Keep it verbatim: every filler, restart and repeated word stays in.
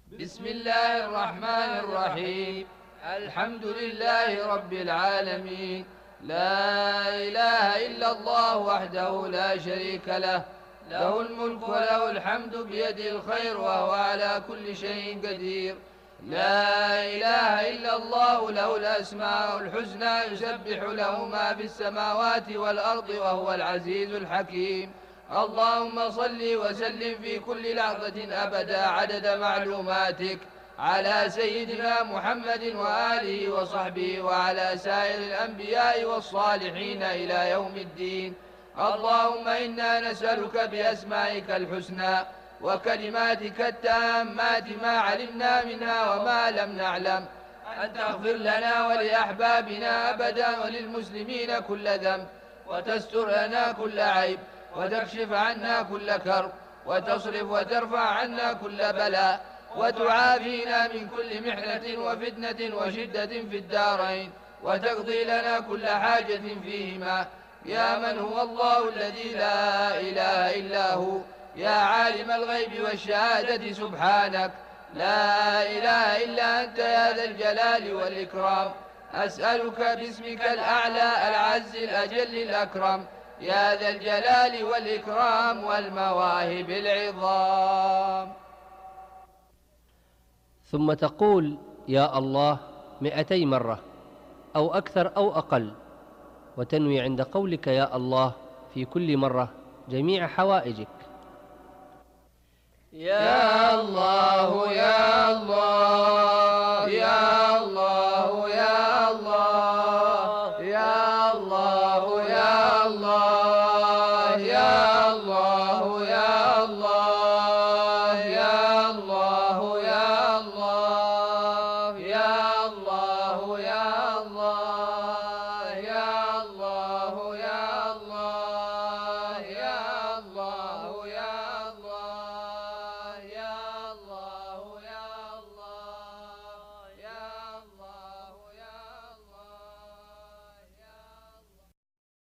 بسم الله الرحمن الرحيم. الحمد لله رب العالمين، لا إله إلا الله وحده لا شريك له، له الملك وله الحمد بيده الخير وهو على كل شيء قدير. لا إله إلا الله له الأسماء الحسنى، يسبح له ما في السماوات والأرض وهو العزيز الحكيم. اللهم صل وسلم في كل لحظة أبدا عدد معلوماتك على سيدنا محمد وآله وصحبه وعلى سائر الأنبياء والصالحين إلى يوم الدين. اللهم إنا نسألك بأسمائك الحسنى وكلماتك التامات ما علمنا منها وما لم نعلم أن تغفر لنا ولأحبابنا أبدا وللمسلمين كل ذنب، وتستر لنا كل عيب، وتكشف عنا كل كرب، وتصرف وترفع عنا كل بلاء، وتعافينا من كل محنة وفتنة وشدة في الدارين، وتقضي لنا كل حاجة فيهما، يا من هو الله الذي لا إله إلا هو، يا عالم الغيب والشهادة سبحانك، لا إله إلا أنت يا ذا الجلال والإكرام. أسألك باسمك الأعلى العز الأجل الأكرم، يا ذا الجلال والإكرام والمواهب العظام. ثم تقول يا الله مئتي مرة أو أكثر أو أقل، وتنوي عند قولك يا الله في كل مرة جميع حوائجك. يا